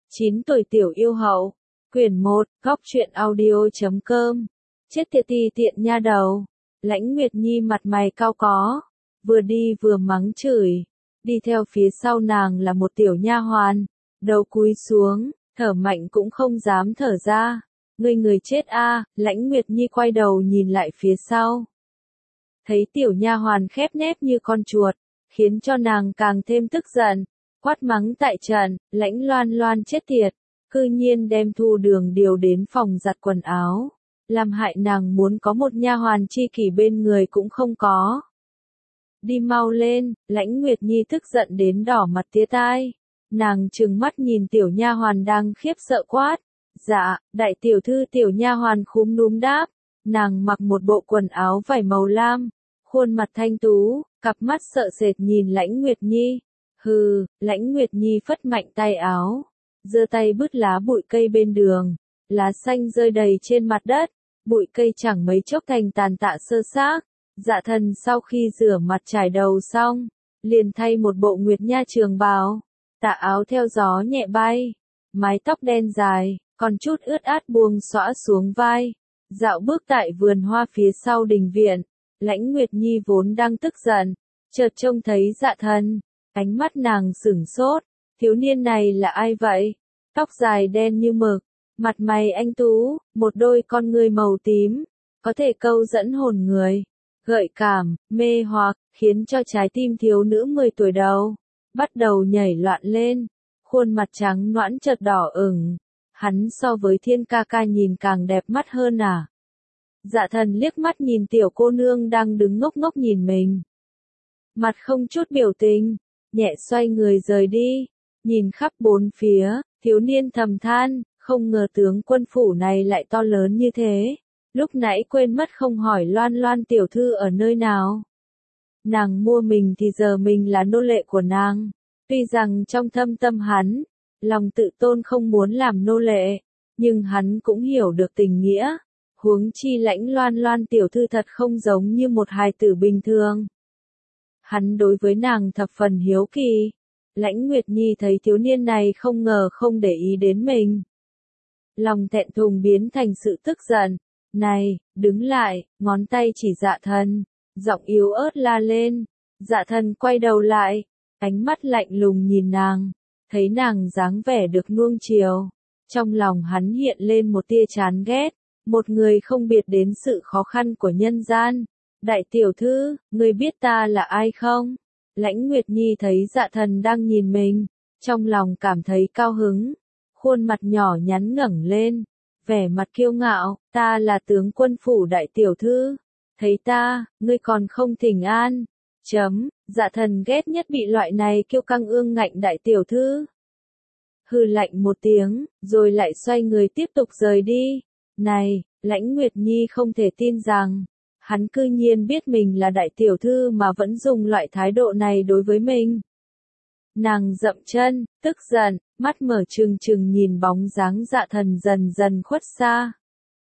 9 tuổi tiểu yêu hậu. Quyển 1, góc truyện audio.com. Chết tiệt tiện nha đầu. Lãnh Nguyệt Nhi mặt mày cau có, vừa đi vừa mắng chửi. Đi theo phía sau nàng là một tiểu nha hoàn, đầu cúi xuống, thở mạnh cũng không dám thở ra. Người chết a, Lãnh Nguyệt Nhi quay đầu nhìn lại phía sau. Thấy tiểu nha hoàn khép nép như con chuột, khiến cho nàng càng thêm tức giận, quát mắng tại trận. Lãnh Loan Loan chết tiệt, cư nhiên đem Thu Đường điều đến phòng giặt quần áo, làm hại nàng muốn có một nha hoàn chi kỷ bên người cũng không có. Đi mau lên, Lãnh Nguyệt Nhi tức giận đến đỏ mặt tía tai. Nàng trừng mắt nhìn tiểu nha hoàn đang khiếp sợ quát. Dạ, đại tiểu thư. Tiểu nha hoàn khúm núm đáp. Nàng mặc một bộ quần áo vải màu lam, khuôn mặt thanh tú, cặp mắt sợ sệt nhìn Lãnh Nguyệt Nhi. Hừ, Lãnh Nguyệt Nhi phất mạnh tay áo, giơ tay bứt lá bụi cây bên đường, lá xanh rơi đầy trên mặt đất, bụi cây chẳng mấy chốc thành tàn tạ sơ xác. Dạ Thần sau khi rửa mặt trải đầu xong, liền thay một bộ nguyệt nha trường bào, tà áo theo gió nhẹ bay, mái tóc đen dài, còn chút ướt át buông xõa xuống vai, dạo bước tại vườn hoa phía sau đình viện. Lãnh Nguyệt Nhi vốn đang tức giận, chợt trông thấy Dạ Thần, ánh mắt nàng sửng sốt, thiếu niên này là ai vậy? Tóc dài đen như mực, mặt mày anh tú, một đôi con ngươi màu tím, có thể câu dẫn hồn người, gợi cảm, mê hoặc, khiến cho trái tim thiếu nữ 10 tuổi đầu bắt đầu nhảy loạn lên, khuôn mặt trắng nõn chợt đỏ ửng. Hắn so với Thiên ca ca nhìn càng đẹp mắt hơn à? Dạ Thần liếc mắt nhìn tiểu cô nương đang đứng ngốc ngốc nhìn mình, mặt không chút biểu tình, nhẹ xoay người rời đi. Nhìn khắp bốn phía, thiếu niên thầm than, không ngờ tướng quân phủ này lại to lớn như thế. Lúc nãy quên mất không hỏi Loan Loan tiểu thư ở nơi nào. Nàng mua mình thì giờ mình là nô lệ của nàng. Tuy rằng trong thâm tâm hắn, lòng tự tôn không muốn làm nô lệ, nhưng hắn cũng hiểu được tình nghĩa. Huống chi Lãnh Loan Loan tiểu thư thật không giống như một hài tử bình thường. Hắn đối với nàng thập phần hiếu kỳ. Lãnh Nguyệt Nhi thấy thiếu niên này không ngờ không để ý đến mình, lòng thẹn thùng biến thành sự tức giận. Này, đứng lại, ngón tay chỉ Dạ Thần, giọng yếu ớt la lên. Dạ Thần quay đầu lại, ánh mắt lạnh lùng nhìn nàng, thấy nàng dáng vẻ được nuông chiều, trong lòng hắn hiện lên một tia chán ghét, một người không biết đến sự khó khăn của nhân gian. Đại tiểu thư, ngươi biết ta là ai không? Lãnh Nguyệt Nhi thấy Dạ Thần đang nhìn mình, trong lòng cảm thấy cao hứng, khuôn mặt nhỏ nhắn ngẩng lên, vẻ mặt kiêu ngạo, ta là tướng quân phủ đại tiểu thư, thấy ta, ngươi còn không thỉnh an. Dạ Thần ghét nhất bị loại này kiêu căng ương ngạnh đại tiểu thư. Hừ lạnh một tiếng, rồi lại xoay người tiếp tục rời đi. Này, Lãnh Nguyệt Nhi không thể tin rằng hắn cư nhiên biết mình là đại tiểu thư mà vẫn dùng loại thái độ này đối với mình. Nàng dậm chân, tức giận, mắt mở trừng trừng nhìn bóng dáng Dạ Thần dần dần khuất xa.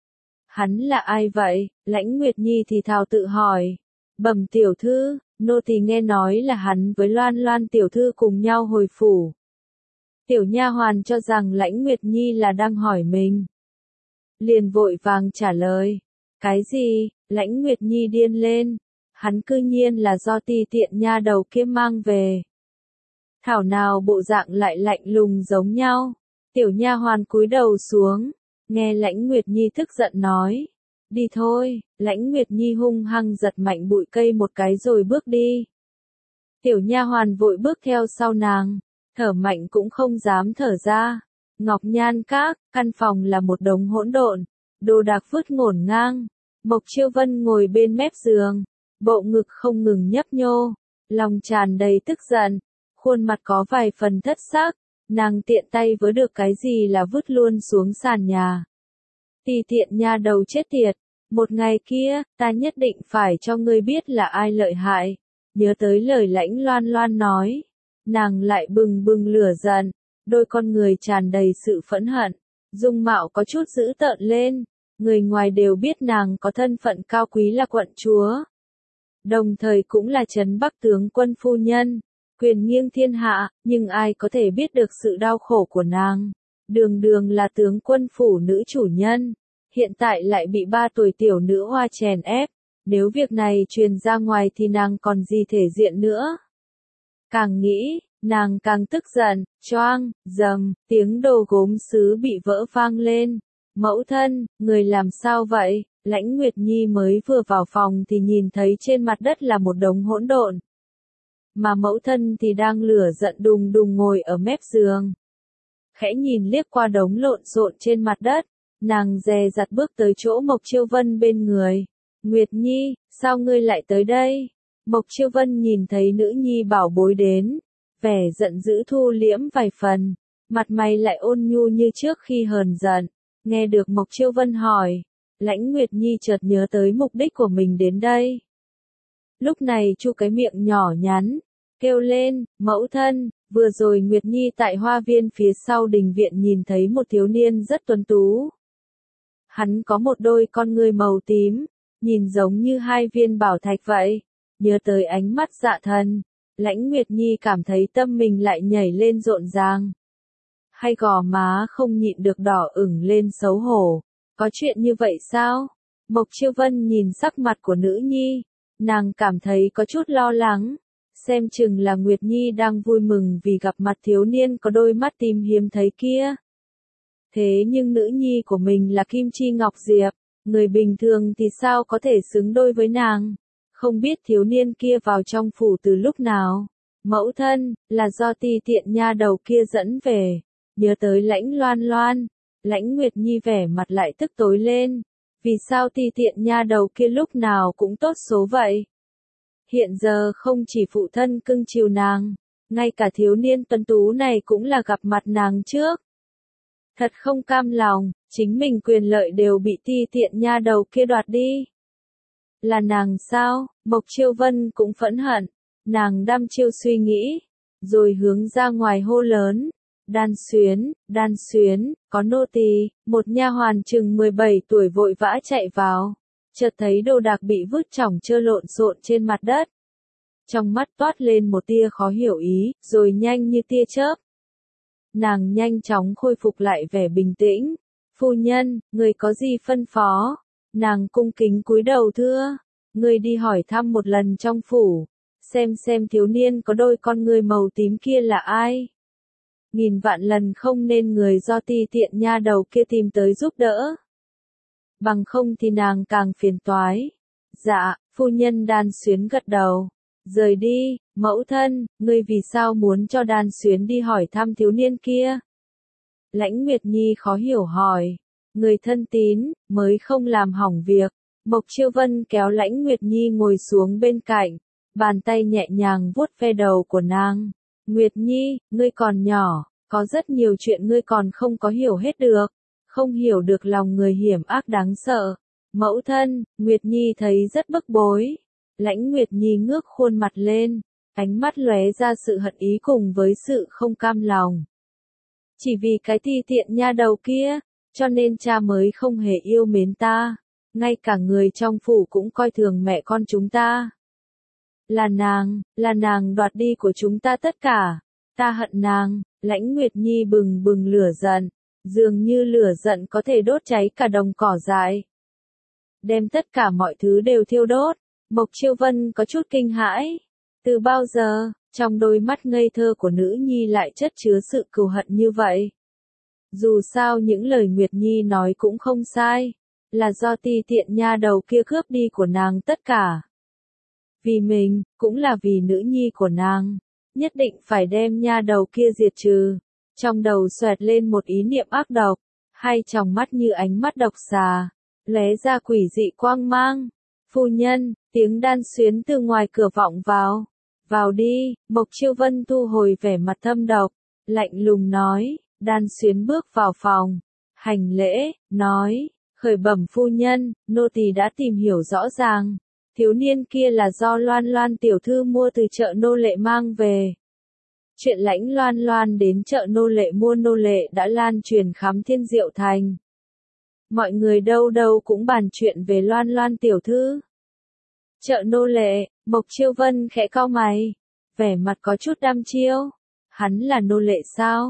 Hắn là ai vậy? Lãnh Nguyệt Nhi thì thào tự hỏi. Bẩm tiểu thư, nô tỳ nghe nói là hắn với Loan Loan tiểu thư cùng nhau hồi phủ. Tiểu nha hoàn cho rằng Lãnh Nguyệt Nhi là đang hỏi mình, liền vội vàng trả lời. Cái gì? Lãnh Nguyệt Nhi điên lên. Hắn cư nhiên là do tiện nha đầu kia mang về. Thảo nào bộ dạng lại lạnh lùng giống nhau. Tiểu nha hoàn cúi đầu xuống, nghe Lãnh Nguyệt Nhi tức giận nói. Đi thôi. Lãnh Nguyệt Nhi hung hăng giật mạnh bụi cây một cái rồi bước đi. Tiểu nha hoàn vội bước theo sau nàng, thở mạnh cũng không dám thở ra. Ngọc Nhan Các, căn phòng là một đống hỗn độn, đồ đạc vứt ngổn ngang. Mộc Chiêu Vân ngồi bên mép giường, bộ ngực không ngừng nhấp nhô, lòng tràn đầy tức giận, khuôn mặt có vài phần thất sắc, nàng tiện tay với được cái gì là vứt luôn xuống sàn nhà. Tiện nha đầu chết tiệt, một ngày kia, ta nhất định phải cho ngươi biết là ai lợi hại. Nhớ tới lời Lãnh Loan Loan nói, nàng lại bừng bừng lửa giận, đôi con người tràn đầy sự phẫn hận, dung mạo có chút dữ tợn lên. Người ngoài đều biết nàng có thân phận cao quý là quận chúa, đồng thời cũng là Trấn Bắc tướng quân phu nhân, quyền nghiêng thiên hạ, nhưng ai có thể biết được sự đau khổ của nàng. Đường đường là tướng quân phủ nữ chủ nhân, hiện tại lại bị 3 tuổi tiểu nữ hoa chèn ép, nếu việc này truyền ra ngoài thì nàng còn gì thể diện nữa. Càng nghĩ, nàng càng tức giận, choang, dầm, tiếng đồ gốm sứ bị vỡ vang lên. Mẫu thân, người làm sao vậy? Lãnh Nguyệt Nhi mới vừa vào phòng thì nhìn thấy trên mặt đất là một đống hỗn độn. Mà mẫu thân thì đang lửa giận đùng đùng ngồi ở mép giường. Khẽ nhìn liếc qua đống lộn xộn trên mặt đất, nàng dè dặt bước tới chỗ Mộc Chiêu Vân bên người. Nguyệt Nhi, sao ngươi lại tới đây? Mộc Chiêu Vân nhìn thấy nữ nhi bảo bối đến, vẻ giận dữ thu liễm vài phần, mặt mày lại ôn nhu như trước khi hờn giận. Nghe được Mộc Chiêu Vân hỏi, Lãnh Nguyệt Nhi chợt nhớ tới mục đích của mình đến đây. Lúc này chu cái miệng nhỏ nhắn, kêu lên, mẫu thân, vừa rồi Nguyệt Nhi tại hoa viên phía sau đình viện nhìn thấy một thiếu niên rất tuấn tú. Hắn có một đôi con ngươi màu tím, nhìn giống như 2 viên bảo thạch vậy. Nhớ tới ánh mắt dạ thần, Lãnh Nguyệt Nhi cảm thấy tâm mình lại nhảy lên rộn ràng. Hay gò má không nhịn được đỏ ửng lên xấu hổ. Có chuyện như vậy sao? Mộc Chiêu Vân nhìn sắc mặt của nữ nhi, nàng cảm thấy có chút lo lắng. Xem chừng là Nguyệt Nhi đang vui mừng vì gặp mặt thiếu niên có đôi mắt tím hiếm thấy kia. Thế nhưng nữ nhi của mình là Kim Chi Ngọc Diệp, người bình thường thì sao có thể xứng đôi với nàng? Không biết thiếu niên kia vào trong phủ từ lúc nào. Mẫu thân, là do ti tiện nha đầu kia dẫn về. Nhớ tới Lãnh Loan Loan, Lãnh Nguyệt Nhi vẻ mặt lại tức tối lên. Vì sao ti tiện nha đầu kia lúc nào cũng tốt số vậy? Hiện giờ không chỉ phụ thân cưng chiều nàng, ngay cả thiếu niên tuấn tú này cũng là gặp mặt nàng trước. Thật không cam lòng, chính mình quyền lợi đều bị ti tiện nha đầu kia đoạt đi. Là nàng sao? Mộc Chiêu Vân cũng phẫn hận, nàng đăm chiêu suy nghĩ, rồi hướng ra ngoài hô lớn. Đan xuyến, có nô tỳ. Một nha hoàn chừng 17 tuổi vội vã chạy vào, chợt thấy đồ đạc bị vứt chỏng chơ lộn xộn trên mặt đất. Trong mắt toát lên một tia khó hiểu ý, rồi nhanh như tia chớp. Nàng nhanh chóng khôi phục lại vẻ bình tĩnh. Phu nhân, người có gì phân phó? Nàng cung kính cúi đầu thưa. Người đi hỏi thăm một lần trong phủ, xem thiếu niên có đôi con ngươi màu tím kia là ai. Nghìn vạn lần không nên người do ti tiện nha đầu kia tìm tới giúp đỡ. Bằng không thì nàng càng phiền toái. Dạ, phu nhân Đan Xuyến gật đầu. Rời đi, mẫu thân, ngươi vì sao muốn cho Đan Xuyến đi hỏi thăm thiếu niên kia? Lãnh Nguyệt Nhi khó hiểu hỏi. Người thân tín, mới không làm hỏng việc. Mộc Chiêu Vân kéo Lãnh Nguyệt Nhi ngồi xuống bên cạnh, bàn tay nhẹ nhàng vuốt ve đầu của nàng. Nguyệt Nhi, ngươi còn nhỏ, có rất nhiều chuyện ngươi còn không có hiểu hết được, không hiểu được lòng người hiểm ác đáng sợ. Mẫu thân, Nguyệt Nhi thấy rất bức bối. Lãnh Nguyệt Nhi ngước khuôn mặt lên, ánh mắt lóe ra sự hận ý cùng với sự không cam lòng. Chỉ vì cái ti tiện nha đầu kia, cho nên cha mới không hề yêu mến ta, ngay cả người trong phủ cũng coi thường mẹ con chúng ta. Là nàng đoạt đi của chúng ta tất cả, ta hận nàng. Lãnh Nguyệt Nhi bừng bừng lửa giận, dường như lửa giận có thể đốt cháy cả đồng cỏ dại. Đem tất cả mọi thứ đều thiêu đốt. Mộc Chiêu Vân có chút kinh hãi. Từ bao giờ, trong đôi mắt ngây thơ của nữ nhi lại chất chứa sự cừu hận như vậy? Dù sao những lời Nguyệt Nhi nói cũng không sai, là do ti tiện nha đầu kia cướp đi của nàng tất cả. Vì mình, cũng là vì nữ nhi của nàng, nhất định phải đem nha đầu kia diệt trừ. Trong đầu xoẹt lên một ý niệm ác độc, hai tròng mắt như ánh mắt độc xà, lóe ra quỷ dị quang mang. Phu nhân, tiếng Đan Xuyến từ ngoài cửa vọng vào. Vào đi. Mộc Chiêu Vân thu hồi vẻ mặt thâm độc, lạnh lùng nói. Đan Xuyến bước vào phòng, hành lễ, nói, khởi bẩm phu nhân, nô tỳ đã tìm hiểu rõ ràng. Thiếu niên kia là do Loan Loan tiểu thư mua từ chợ nô lệ mang về. Chuyện Lãnh Loan Loan đến chợ nô lệ mua nô lệ đã lan truyền khắp Thiên Diệu Thành. Mọi người đâu đâu cũng bàn chuyện về Loan Loan tiểu thư. Chợ nô lệ, Mộc Chiêu Vân khẽ cau mày, vẻ mặt có chút đăm chiêu. Hắn là nô lệ sao?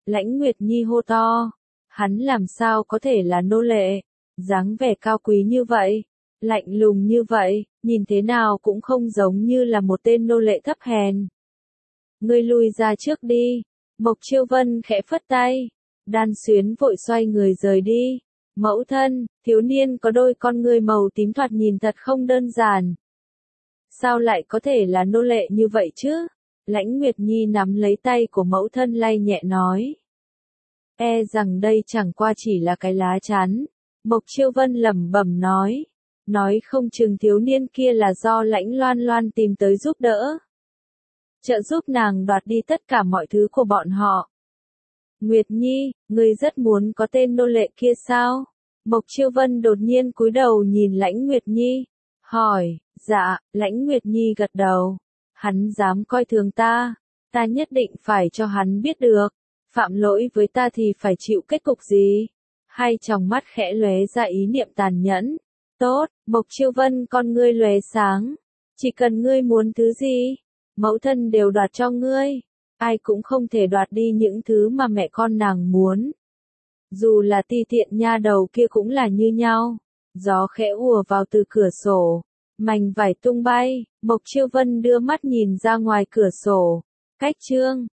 Lãnh Nguyệt Nhi hô to. Hắn làm sao có thể là nô lệ? Dáng vẻ cao quý như vậy, lạnh lùng như vậy, nhìn thế nào cũng không giống như là một tên nô lệ thấp hèn. Ngươi lui ra trước đi. Mộc Chiêu Vân khẽ phất tay. Đan Xuyến vội xoay người rời đi. Mẫu thân, thiếu niên có đôi con ngươi màu tím thoạt nhìn thật không đơn giản. Sao lại có thể là nô lệ như vậy chứ? Lãnh Nguyệt Nhi nắm lấy tay của mẫu thân lay nhẹ nói. E rằng đây chẳng qua chỉ là cái lá chắn. Mộc Chiêu Vân lẩm bẩm nói. Nói không chừng thiếu niên kia là do Lãnh Loan Loan tìm tới giúp đỡ. Trợ giúp nàng đoạt đi tất cả mọi thứ của bọn họ. Nguyệt Nhi, ngươi rất muốn có tên nô lệ kia sao? Mộc Chiêu Vân đột nhiên cúi đầu nhìn Lãnh Nguyệt Nhi. Hỏi, dạ, Lãnh Nguyệt Nhi gật đầu. Hắn dám coi thường ta. Ta nhất định phải cho hắn biết được. Phạm lỗi với ta thì phải chịu kết cục gì? Hai tròng mắt khẽ lóe ra ý niệm tàn nhẫn. Tốt, Mộc Chiêu Vân con ngươi lóe sáng. Chỉ cần ngươi muốn thứ gì, mẫu thân đều đoạt cho ngươi. Ai cũng không thể đoạt đi những thứ mà mẹ con nàng muốn. Dù là Ti Tiện nha đầu kia cũng là như nhau. Gió khẽ ùa vào từ cửa sổ. Mảnh vải tung bay, Mộc Chiêu Vân đưa mắt nhìn ra ngoài cửa sổ. Cách chương